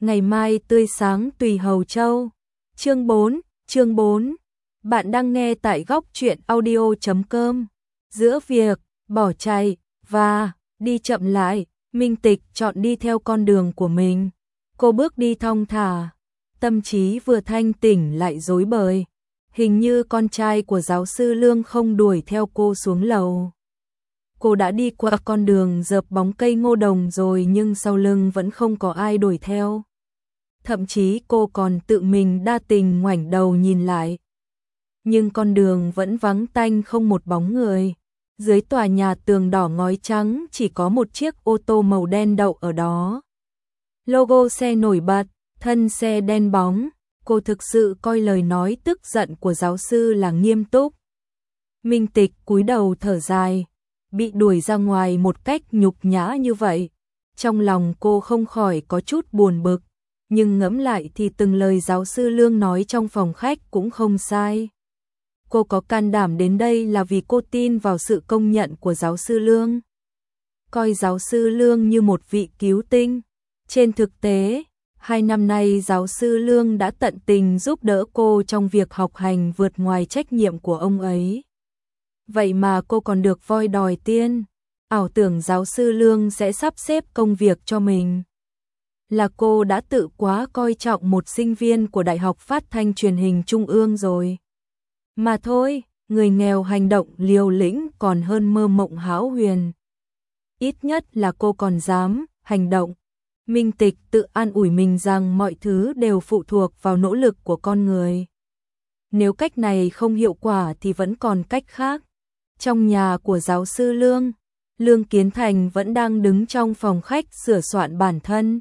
Ngày mai tươi sáng tùy Hầu Châu. Chương 4. Bạn đang nghe tại góc truyện audio.com. Giữa việc bỏ chạy và đi chậm lại, Minh Tịch chọn đi theo con đường của mình. Cô bước đi thong thả, tâm trí vừa thanh tỉnh lại rối bời. Hình như con trai của giáo sư Lương không đuổi theo cô xuống lầu. Cô đã đi qua con đường dợp bóng cây ngô đồng rồi nhưng sau lưng vẫn không có ai đuổi theo. Thậm chí cô còn tự mình đa tình ngoảnh đầu nhìn lại. Nhưng con đường vẫn vắng tanh không một bóng người. Dưới tòa nhà tường đỏ ngói trắng chỉ có một chiếc ô tô màu đen đậu ở đó. Logo xe nổi bật, thân xe đen bóng. Cô thực sự coi lời nói tức giận của giáo sư là nghiêm túc. Minh Tịch cúi đầu thở dài. Bị đuổi ra ngoài một cách nhục nhã như vậy. Trong lòng cô không khỏi có chút buồn bực. Nhưng ngẫm lại thì từng lời giáo sư Lương nói trong phòng khách cũng không sai. Cô có can đảm đến đây là vì cô tin vào sự công nhận của giáo sư Lương. Coi giáo sư Lương như một vị cứu tinh. Trên thực tế, 2 năm nay giáo sư Lương đã tận tình giúp đỡ cô trong việc học hành vượt ngoài trách nhiệm của ông ấy. Vậy mà cô còn được voi đòi tiên, ảo tưởng giáo sư Lương sẽ sắp xếp công việc cho mình. Là cô đã tự quá coi trọng một sinh viên của Đại học Phát thanh Truyền hình Trung ương rồi. Mà thôi, người nghèo hành động liều lĩnh còn hơn mơ mộng hão huyền. Ít nhất là cô còn dám hành động. Minh Tịch tự an ủi mình rằng mọi thứ đều phụ thuộc vào nỗ lực của con người. Nếu cách này không hiệu quả thì vẫn còn cách khác. Trong nhà của giáo sư Lương, Lương Kiến Thành vẫn đang đứng trong phòng khách sửa soạn bản thân.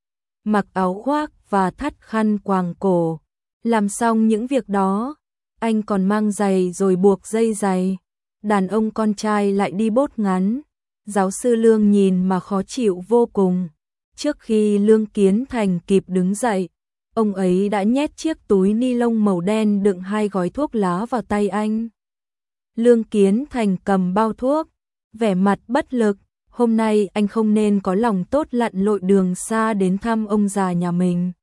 Mặc áo khoác và thắt khăn quàng cổ. Làm xong những việc đó, anh còn mang giày rồi buộc dây giày. Đàn ông con trai lại đi bốt ngắn. Giáo sư Lương nhìn mà khó chịu vô cùng. Trước khi Lương Kiến Thành kịp đứng dậy, ông ấy đã nhét chiếc túi ni lông màu đen đựng 2 gói thuốc lá vào tay anh. Lương Kiến Thành cầm bao thuốc, vẻ mặt bất lực. Hôm nay anh không nên có lòng tốt lặn lội đường xa đến thăm ông già nhà mình.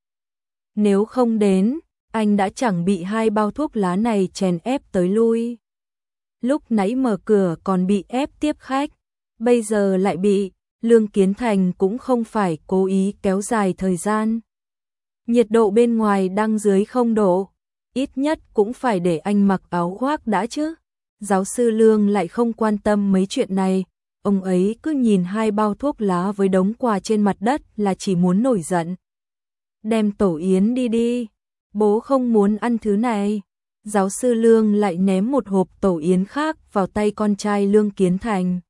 Nếu không đến, anh đã chẳng bị 2 bao thuốc lá này chèn ép tới lui. Lúc nãy mở cửa còn bị ép tiếp khách, bây giờ lại bị. Lương Kiến Thành cũng không phải cố ý kéo dài thời gian. Nhiệt độ bên ngoài đang dưới 0 độ, ít nhất cũng phải để anh mặc áo khoác đã chứ. Giáo sư Lương lại không quan tâm mấy chuyện này, ông ấy cứ nhìn 2 bao thuốc lá với đống quà trên mặt đất là chỉ muốn nổi giận. Đem tổ yến đi đi, bố không muốn ăn thứ này. Giáo sư Lương lại ném một hộp tổ yến khác vào tay con trai Lương Kiến Thành.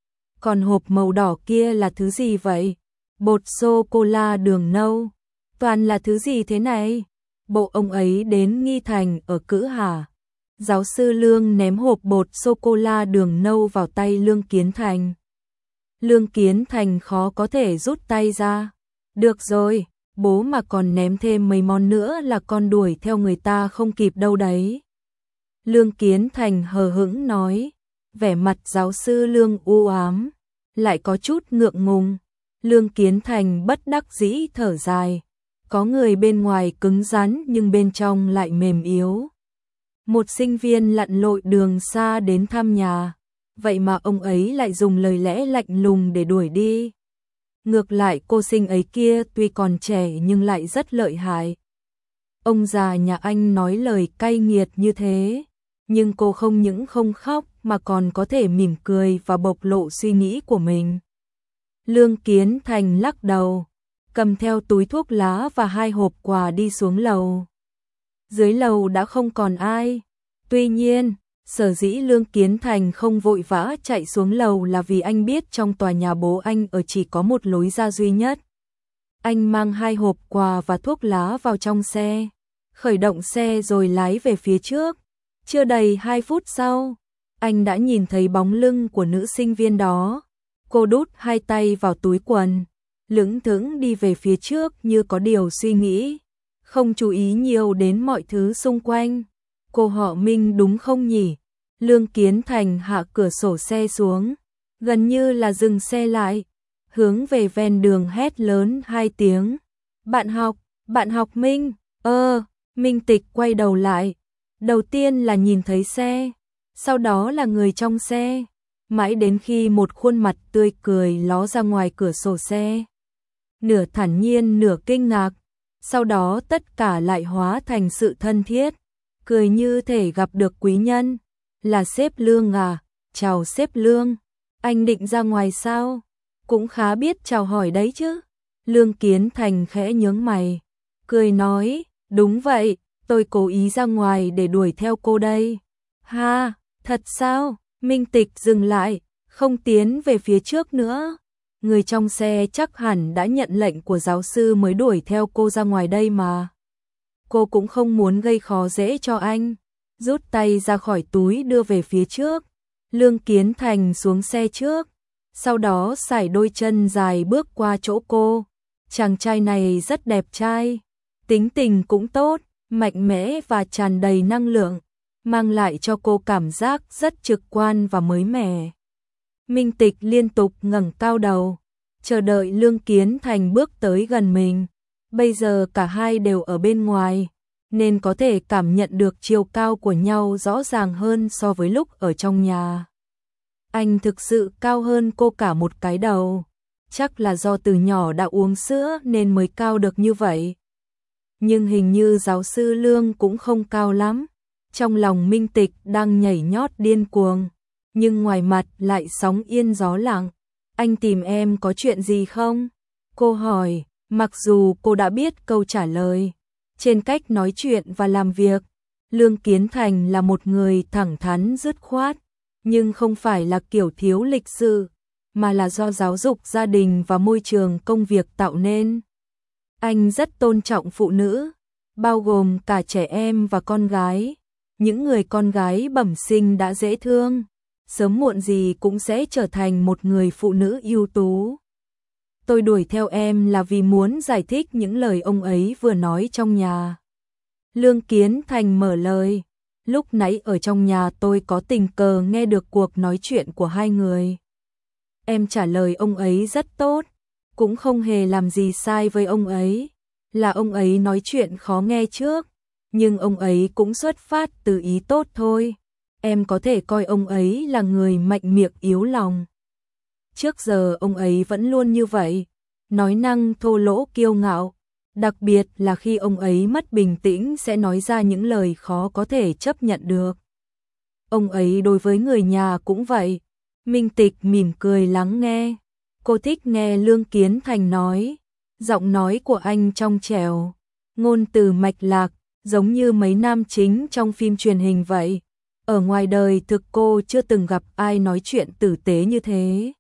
Còn hộp màu đỏ kia là thứ gì vậy? Bột sô-cô-la đường nâu. Toàn là thứ gì thế này? Bộ ông ấy đến Nghi Thành ở Cữ hả? Giáo sư Lương ném hộp bột sô-cô-la đường nâu vào tay Lương Kiến Thành. Lương Kiến Thành khó có thể rút tay ra. Được rồi, bố mà còn ném thêm mấy món nữa là con đuổi theo người ta không kịp đâu đấy. Lương Kiến Thành hờ hững nói. Vẻ mặt giáo sư Lương u ám, lại có chút ngượng ngùng. Lương Kiến Thành bất đắc dĩ thở dài. Có người bên ngoài cứng rắn nhưng bên trong lại mềm yếu. Một sinh viên lặn lội đường xa đến thăm nhà, vậy mà ông ấy lại dùng lời lẽ lạnh lùng để đuổi đi. Ngược lại cô sinh ấy kia tuy còn trẻ nhưng lại rất lợi hại. Ông già nhà anh nói lời cay nghiệt như thế, nhưng cô không những không khóc mà còn có thể mỉm cười và bộc lộ suy nghĩ của mình. Lương Kiến Thành lắc đầu, cầm theo túi thuốc lá và 2 hộp quà đi xuống lầu. Dưới lầu đã không còn ai. Tuy nhiên, sở dĩ Lương Kiến Thành không vội vã chạy xuống lầu là vì anh biết trong tòa nhà bố anh ở chỉ có một lối ra duy nhất. Anh mang 2 hộp quà và thuốc lá vào trong xe, khởi động xe rồi lái về phía trước. Chưa đầy 2 phút sau, anh đã nhìn thấy bóng lưng của nữ sinh viên đó. Cô đút 2 tay vào túi quần, lững thững đi về phía trước như có điều suy nghĩ, không chú ý nhiều đến mọi thứ xung quanh. Cô họ Minh đúng không nhỉ? Lương Kiến Thành hạ cửa sổ xe xuống, gần như là dừng xe lại, hướng về ven đường hét lớn 2 tiếng. Bạn học Minh, Minh Tịch quay đầu lại. Đầu tiên là nhìn thấy xe, sau đó là người trong xe, mãi đến khi một khuôn mặt tươi cười ló ra ngoài cửa sổ xe. Nửa thản nhiên nửa kinh ngạc, sau đó tất cả lại hóa thành sự thân thiết, cười như thể gặp được quý nhân. Là sếp Lương à, chào sếp Lương, anh định ra ngoài sao? Cũng khá biết chào hỏi đấy chứ. Lương Kiến Thành khẽ nhướng mày, cười nói, đúng vậy, tôi cố ý ra ngoài để đuổi theo cô đây. Ha, thật sao? Minh Tịch dừng lại, không tiến về phía trước nữa. Người trong xe chắc hẳn đã nhận lệnh của giáo sư mới đuổi theo cô ra ngoài đây mà. Cô cũng không muốn gây khó dễ cho anh. Rút tay ra khỏi túi đưa về phía trước. Lương Kiến Thành xuống xe trước, sau đó sải đôi chân dài bước qua chỗ cô. Chàng trai này rất đẹp trai, tính tình cũng tốt, mạnh mẽ và tràn đầy năng lượng, mang lại cho cô cảm giác rất trực quan và mới mẻ. Minh Tịch liên tục ngẩng cao đầu, chờ đợi Lương Kiến Thành bước tới gần mình. Bây giờ cả hai đều ở bên ngoài, nên có thể cảm nhận được chiều cao của nhau rõ ràng hơn so với lúc ở trong nhà. Anh thực sự cao hơn cô cả một cái đầu, chắc là do từ nhỏ đã uống sữa nên mới cao được như vậy. Nhưng hình như giáo sư Lương cũng không cao lắm. Trong lòng Minh Tịch đang nhảy nhót điên cuồng, nhưng ngoài mặt lại sóng yên gió lặng. Anh tìm em có chuyện gì không? Cô hỏi, mặc dù cô đã biết câu trả lời. Trên cách nói chuyện và làm việc, Lương Kiến Thành là một người thẳng thắn dứt khoát, nhưng không phải là kiểu thiếu lịch sự, mà là do giáo dục gia đình và môi trường công việc tạo nên. Anh rất tôn trọng phụ nữ, bao gồm cả trẻ em và con gái. Những người con gái bẩm sinh đã dễ thương, sớm muộn gì cũng sẽ trở thành một người phụ nữ ưu tú. Tôi đuổi theo em là vì muốn giải thích những lời ông ấy vừa nói trong nhà. Lương Kiến Thành mở lời, lúc nãy ở trong nhà tôi có tình cờ nghe được cuộc nói chuyện của hai người. Em trả lời ông ấy rất tốt, cũng không hề làm gì sai với ông ấy, là ông ấy nói chuyện khó nghe trước, nhưng ông ấy cũng xuất phát từ ý tốt thôi. Em có thể coi ông ấy là người mạnh miệng yếu lòng. Trước giờ ông ấy vẫn luôn như vậy, nói năng thô lỗ kiêu ngạo, đặc biệt là khi ông ấy mất bình tĩnh sẽ nói ra những lời khó có thể chấp nhận được. Ông ấy đối với người nhà cũng vậy. Minh Tịch mỉm cười lắng nghe. Cô thích nghe Lương Kiến Thành nói, giọng nói của anh trong trẻo, ngôn từ mạch lạc, giống như mấy nam chính trong phim truyền hình vậy. Ở ngoài đời thực cô chưa từng gặp ai nói chuyện tử tế như thế.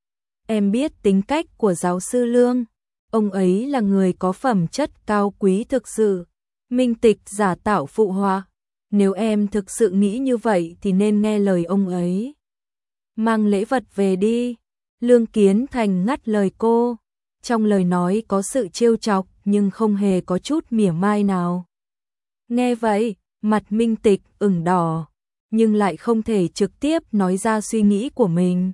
Em biết tính cách của giáo sư Lương, ông ấy là người có phẩm chất cao quý thực sự. Minh Tịch giả tạo phụ họa, nếu em thực sự nghĩ như vậy thì nên nghe lời ông ấy. Mang lễ vật về đi. Lương Kiến Thành ngắt lời cô, trong lời nói có sự trêu chọc nhưng không hề có chút mỉa mai nào. Nghe vậy, mặt Minh Tịch ửng đỏ, nhưng lại không thể trực tiếp nói ra suy nghĩ của mình.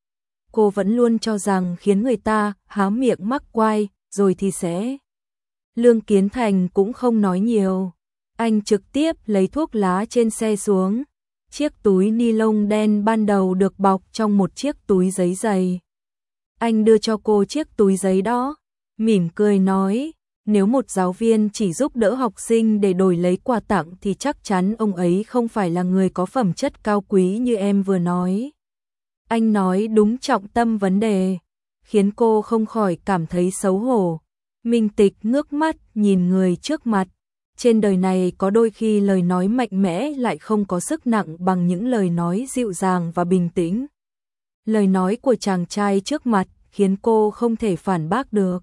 Cô vẫn luôn cho rằng khiến người ta há miệng mắc quai, rồi thì sẽ. Lương Kiến Thành cũng không nói nhiều. Anh trực tiếp lấy thuốc lá trên xe xuống. Chiếc túi ni lông đen ban đầu được bọc trong một chiếc túi giấy dày. Anh đưa cho cô chiếc túi giấy đó, mỉm cười nói, nếu một giáo viên chỉ giúp đỡ học sinh để đổi lấy quà tặng thì chắc chắn ông ấy không phải là người có phẩm chất cao quý như em vừa nói. Anh nói đúng trọng tâm vấn đề, khiến cô không khỏi cảm thấy xấu hổ. Minh Tịch ngước mắt nhìn người trước mặt. Trên đời này có đôi khi lời nói mạnh mẽ lại không có sức nặng bằng những lời nói dịu dàng và bình tĩnh. Lời nói của chàng trai trước mặt khiến cô không thể phản bác được.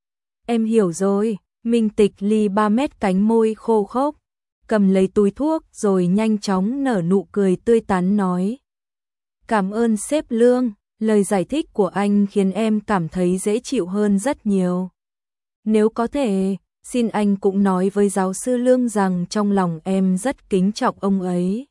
Em hiểu rồi. Minh Tịch ly 3 mét cánh môi khô khốc, cầm lấy túi thuốc rồi nhanh chóng nở nụ cười tươi tắn nói. Cảm ơn sếp Lương, lời giải thích của anh khiến em cảm thấy dễ chịu hơn rất nhiều. Nếu có thể, xin anh cũng nói với giáo sư Lương rằng trong lòng em rất kính trọng ông ấy.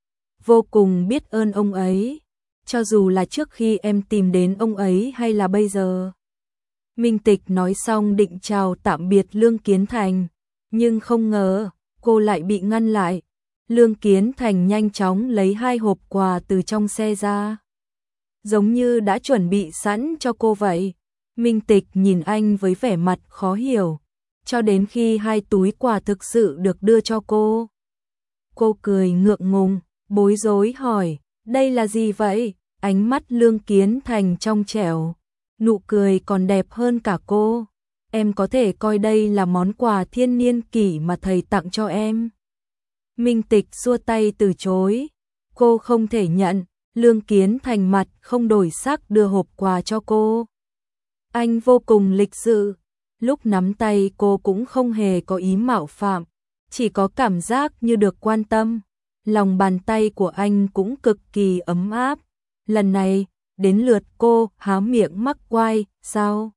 Vô cùng biết ơn ông ấy, cho dù là trước khi em tìm đến ông ấy hay là bây giờ. Minh Tịch nói xong định chào tạm biệt Lương Kiến Thành, nhưng không ngờ, cô lại bị ngăn lại. Lương Kiến Thành nhanh chóng lấy 2 hộp quà từ trong xe ra, giống như đã chuẩn bị sẵn cho cô vậy. Minh Tịch nhìn anh với vẻ mặt khó hiểu, cho đến khi 2 túi quà thực sự được đưa cho cô. Cô cười ngượng ngùng, bối rối hỏi, đây là gì vậy? Ánh mắt Lương Kiến Thành trong trẻo, nụ cười còn đẹp hơn cả cô. Em có thể coi đây là món quà thiên niên kỷ mà thầy tặng cho em. Minh Tịch xua tay từ chối, cô không thể nhận. Lương Kiến Thành mặt không đổi sắc đưa hộp quà cho cô. Anh vô cùng lịch sự, lúc nắm tay cô cũng không hề có ý mạo phạm, chỉ có cảm giác như được quan tâm. Lòng bàn tay của anh cũng cực kỳ ấm áp. Lần này, đến lượt cô há miệng mắc oai, sao?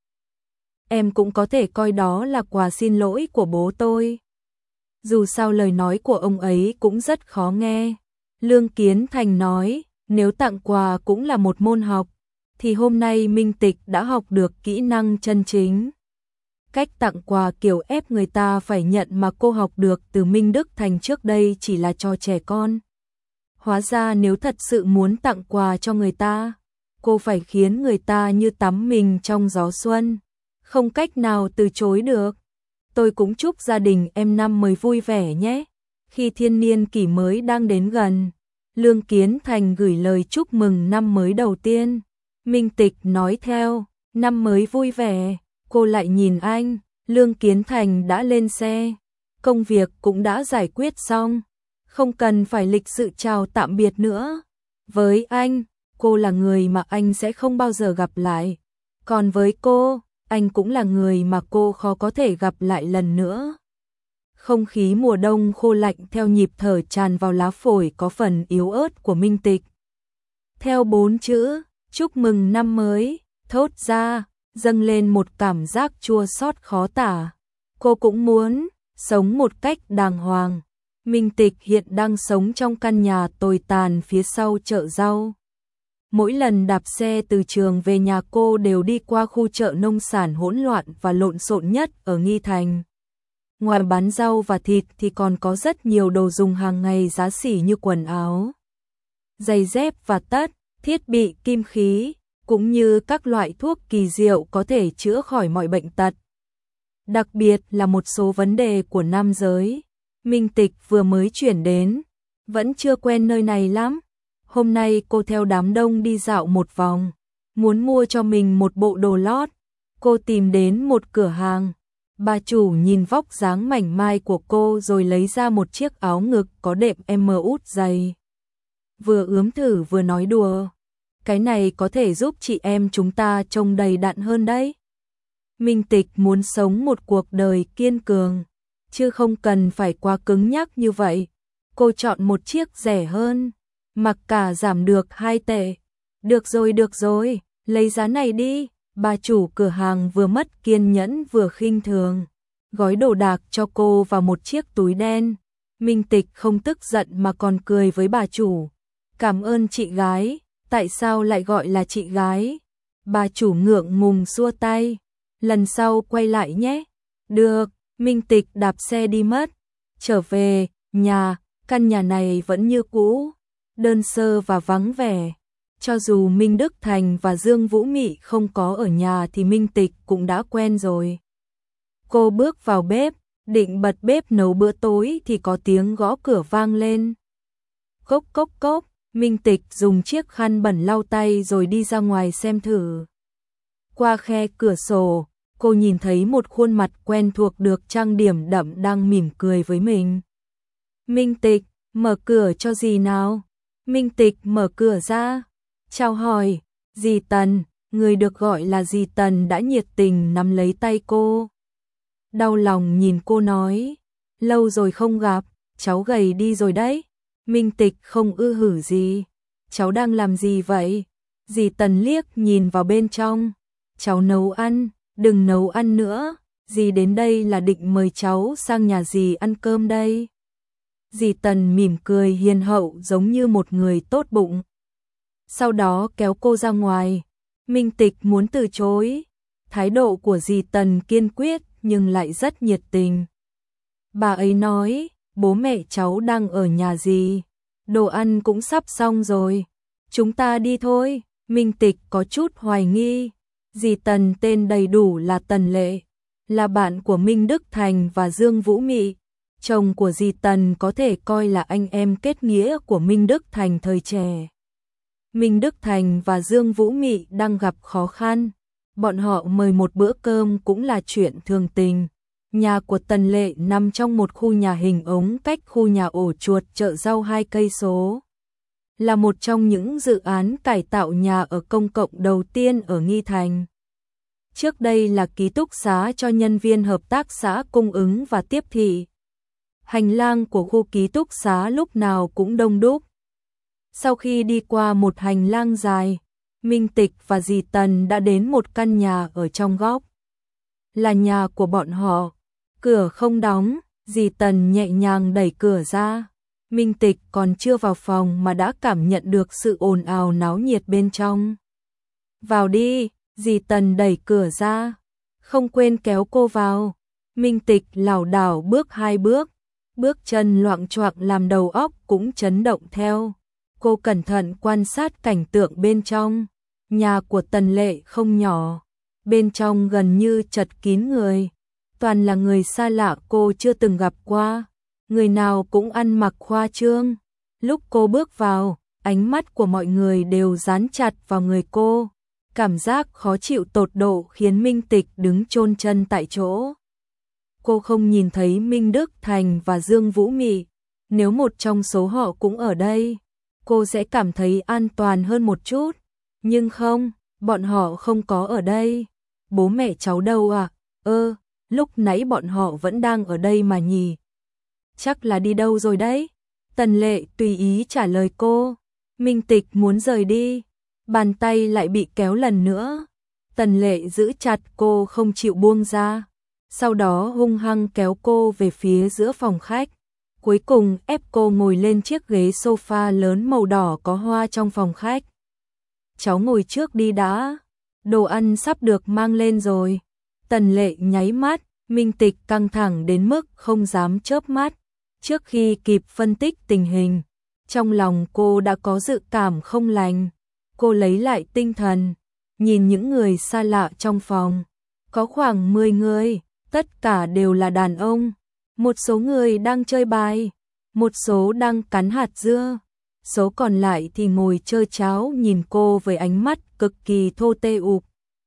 Em cũng có thể coi đó là quà xin lỗi của bố tôi. Dù sao lời nói của ông ấy cũng rất khó nghe. Lương Kiến Thành nói, nếu tặng quà cũng là một môn học, thì hôm nay Minh Tịch đã học được kỹ năng chân chính. Cách tặng quà kiểu ép người ta phải nhận mà cô học được từ Minh Đức Thành trước đây chỉ là cho trẻ con. Hóa ra nếu thật sự muốn tặng quà cho người ta, cô phải khiến người ta như tắm mình trong gió xuân, không cách nào từ chối được. Tôi cũng chúc gia đình em năm mới vui vẻ nhé. Khi thiên niên kỷ mới đang đến gần, Lương Kiến Thành gửi lời chúc mừng năm mới đầu tiên. Minh Tịch nói theo, năm mới vui vẻ. Cô lại nhìn anh, Lương Kiến Thành đã lên xe, công việc cũng đã giải quyết xong, không cần phải lịch sự chào tạm biệt nữa. Với anh, cô là người mà anh sẽ không bao giờ gặp lại. Còn với cô, anh cũng là người mà cô khó có thể gặp lại lần nữa. Không khí mùa đông khô lạnh theo nhịp thở tràn vào lá phổi có phần yếu ớt của Minh Tịch. Theo 4 chữ, chúc mừng năm mới, thốt ra, dâng lên một cảm giác chua xót khó tả. Cô cũng muốn sống một cách đàng hoàng. Minh Tịch hiện đang sống trong căn nhà tồi tàn phía sau chợ rau. Mỗi lần đạp xe từ trường về nhà cô đều đi qua khu chợ nông sản hỗn loạn và lộn xộn nhất ở Nghi Thành. Ngoài bán rau và thịt thì còn có rất nhiều đồ dùng hàng ngày giá sỉ như quần áo, giày dép và tất, thiết bị kim khí, cũng như các loại thuốc kỳ diệu có thể chữa khỏi mọi bệnh tật. Đặc biệt là một số vấn đề của nam giới. Minh Tịch vừa mới chuyển đến, vẫn chưa quen nơi này lắm. Hôm nay cô theo đám đông đi dạo một vòng, muốn mua cho mình một bộ đồ lót. Cô tìm đến một cửa hàng. Bà chủ nhìn vóc dáng mảnh mai của cô rồi lấy ra một chiếc áo ngực có đệm M út dày. Vừa ướm thử vừa nói đùa. Cái này có thể giúp chị em chúng ta trông đầy đặn hơn đấy. Minh Tịch muốn sống một cuộc đời kiên cường, chứ không cần phải quá cứng nhắc như vậy. Cô chọn một chiếc rẻ hơn, mặc cả giảm được 2 tệ. Được rồi, lấy giá này đi. Bà chủ cửa hàng vừa mất kiên nhẫn vừa khinh thường, gói đồ đạc cho cô vào một chiếc túi đen. Minh Tịch không tức giận mà còn cười với bà chủ. Cảm ơn chị gái, tại sao lại gọi là chị gái? Bà chủ ngượng ngùng xua tay, lần sau quay lại nhé. Được, Minh Tịch đạp xe đi mất. Trở về nhà, căn nhà này vẫn như cũ, đơn sơ và vắng vẻ. Cho dù Minh Đức Thành và Dương Vũ Mị không có ở nhà thì Minh Tịch cũng đã quen rồi. Cô bước vào bếp, định bật bếp nấu bữa tối thì có tiếng gõ cửa vang lên. Cốc cốc cốc, Minh Tịch dùng chiếc khăn bẩn lau tay rồi đi ra ngoài xem thử. Qua khe cửa sổ, cô nhìn thấy một khuôn mặt quen thuộc được trang điểm đậm đang mỉm cười với mình. Minh Tịch, mở cửa cho dì nào. Minh Tịch mở cửa ra, chào hỏi, dì Tần. Người được gọi là dì Tần đã nhiệt tình nắm lấy tay cô. Đau lòng nhìn cô nói, lâu rồi không gặp, cháu gầy đi rồi đấy. Minh Tịch không ư hử gì, cháu đang làm gì vậy? Dì Tần liếc nhìn vào bên trong, cháu nấu ăn, đừng nấu ăn nữa, dì đến đây là định mời cháu sang nhà dì ăn cơm đây. Dì Tần mỉm cười hiền hậu giống như một người tốt bụng. Sau đó kéo cô ra ngoài. Minh Tịch muốn từ chối, Thái độ của dì Tần kiên quyết nhưng lại rất nhiệt tình. Bà ấy nói, bố mẹ cháu đang ở nhà dì, đồ ăn cũng sắp xong rồi, chúng ta đi thôi. Minh Tịch có chút hoài nghi, dì Tần tên đầy đủ là Tần Lệ, là bạn của Minh Đức Thành và Dương Vũ Mị. Chồng của dì Tần có thể coi là anh em kết nghĩa của Minh Đức Thành thời trẻ. Minh Đức Thành và Dương Vũ Mị đang gặp khó khăn, bọn họ mời một bữa cơm cũng là chuyện thường tình. Nhà của Tần Lệ nằm trong một khu nhà hình ống cách khu nhà ổ chuột chợ rau 2 cây số. Là một trong những dự án cải tạo nhà ở công cộng đầu tiên ở Nghi Thành. Trước đây là ký túc xá cho nhân viên hợp tác xã cung ứng và tiếp thị. Hành lang của khu ký túc xá lúc nào cũng đông đúc. Sau khi đi qua một hành lang dài, Minh Tịch và dì Tần đã đến một căn nhà ở trong góc. Là nhà của bọn họ, cửa không đóng, dì Tần nhẹ nhàng đẩy cửa ra. Minh Tịch còn chưa vào phòng mà đã cảm nhận được sự ồn ào náo nhiệt bên trong. Vào đi, dì Tần đẩy cửa ra, không quên kéo cô vào. Minh Tịch lảo đảo bước 2 bước, bước chân loạng choạng làm đầu óc cũng chấn động theo. Cô cẩn thận quan sát cảnh tượng bên trong. Nhà của Tần Lệ không nhỏ, bên trong gần như chật kín người, toàn là người xa lạ cô chưa từng gặp qua, người nào cũng ăn mặc khoa trương. Lúc cô bước vào, ánh mắt của mọi người đều dán chặt vào người cô, cảm giác khó chịu tột độ khiến Minh Tịch đứng chôn chân tại chỗ. Cô không nhìn thấy Minh Đức Thành và Dương Vũ Mị, nếu một trong số họ cũng ở đây, cô sẽ cảm thấy an toàn hơn một chút. Nhưng không, bọn họ không có ở đây. Bố mẹ cháu đâu à? Lúc nãy bọn họ vẫn đang ở đây mà nhỉ. Chắc là đi đâu rồi đấy. Tần Lệ tùy ý trả lời cô. Minh Tịch muốn rời đi, bàn tay lại bị kéo lần nữa. Tần Lệ giữ chặt cô không chịu buông ra, sau đó hung hăng kéo cô về phía giữa phòng khách. Cuối cùng ép cô ngồi lên chiếc ghế sofa lớn màu đỏ có hoa trong phòng khách. Cháu ngồi trước đi đã, đồ ăn sắp được mang lên rồi. Tần Lệ nháy mắt, Minh Tịch căng thẳng đến mức không dám chớp mắt. Trước khi kịp phân tích tình hình, trong lòng cô đã có dự cảm không lành. Cô lấy lại tinh thần, nhìn những người xa lạ trong phòng. Có khoảng 10 người, tất cả đều là đàn ông. Một số người đang chơi bài, một số đang cắn hạt dưa, số còn lại thì ngồi chơi cháo nhìn cô với ánh mắt cực kỳ thô tê ục.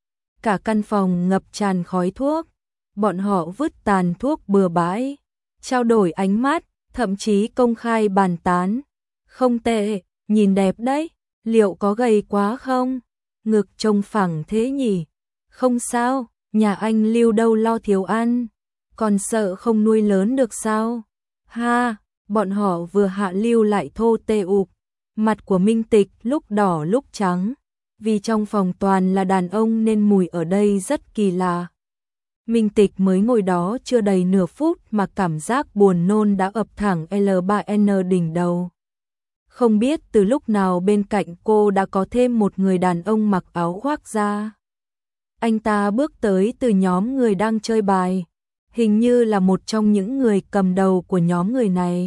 Cả căn phòng ngập tràn khói thuốc, bọn họ vứt tàn thuốc bừa bãi, trao đổi ánh mắt, thậm chí công khai bàn tán. Không tệ, nhìn đẹp đấy, liệu có gầy quá không? Ngực trông phẳng thế nhỉ? Không sao, nhà anh Lưu đâu lo thiếu ăn, còn sợ không nuôi lớn được sao? Ha, bọn họ vừa hạ lưu lại thô tê ục. Mặt của Minh Tịch lúc đỏ lúc trắng, vì trong phòng toàn là đàn ông nên mùi ở đây rất kỳ lạ. Minh Tịch mới ngồi đó chưa đầy nửa phút mà cảm giác buồn nôn đã ập thẳng L3N đỉnh đầu. Không biết từ lúc nào bên cạnh cô đã có thêm một người đàn ông mặc áo khoác da. Anh ta bước tới từ nhóm người đang chơi bài, hình như là một trong những người cầm đầu của nhóm người này.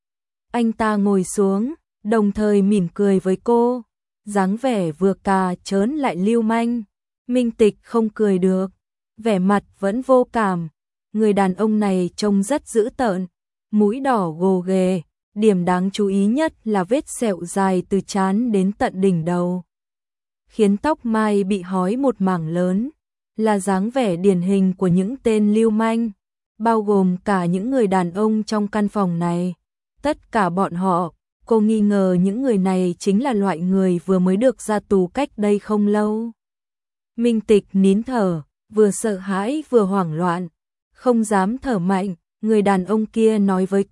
Anh ta ngồi xuống, đồng thời mỉm cười với cô, dáng vẻ vừa cà chớn lại lưu manh. Minh Tịch không cười được, vẻ mặt vẫn vô cảm. Người đàn ông này trông rất dữ tợn, mũi đỏ gồ ghề, điểm đáng chú ý nhất là vết sẹo dài từ trán đến tận đỉnh đầu, khiến tóc mai bị hói một mảng lớn, là dáng vẻ điển hình của những tên lưu manh, bao gồm cả những người đàn ông trong căn phòng này. Tất cả bọn họ, cô nghi ngờ những người này chính là loại người vừa mới được ra tù cách đây không lâu. Minh Tịch nín thở, vừa sợ hãi vừa hoảng loạn, không dám thở mạnh. Người đàn ông kia nói với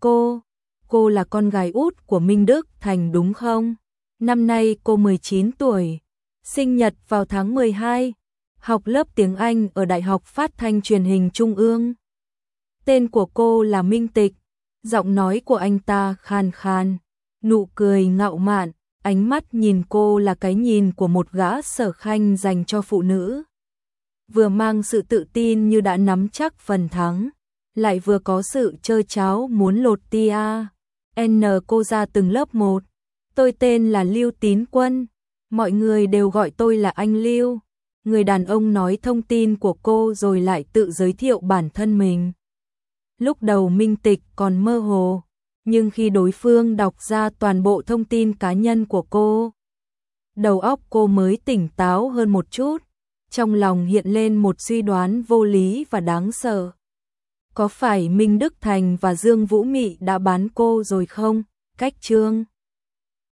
cô là con gái út của Minh Đức Thành đúng không? Năm nay cô 19 tuổi, sinh nhật vào tháng 12, học lớp tiếng Anh ở Đại học Phát thanh Truyền hình Trung ương. Tên của cô là Minh Tịch. Giọng nói của anh ta khan khan, nụ cười ngạo mạn, ánh mắt nhìn cô là cái nhìn của một gã sở khanh dành cho phụ nữ. vừa mang sự tự tin như đã nắm chắc phần thắng, lại vừa có sự trơ tráo muốn lột tia. Cô ra từng lớp một. Tôi tên là Lưu Tín Quân, mọi người đều gọi tôi là anh Lưu. Người đàn ông nói thông tin của cô rồi lại tự giới thiệu bản thân mình. Lúc đầu minh tịch còn mơ hồ, nhưng khi đối phương đọc ra toàn bộ thông tin cá nhân của cô, đầu óc cô mới tỉnh táo hơn một chút, trong lòng hiện lên một suy đoán vô lý và đáng sợ. Có phải Minh Đức Thành và Dương Vũ Mị đã bán cô rồi không? Cách chương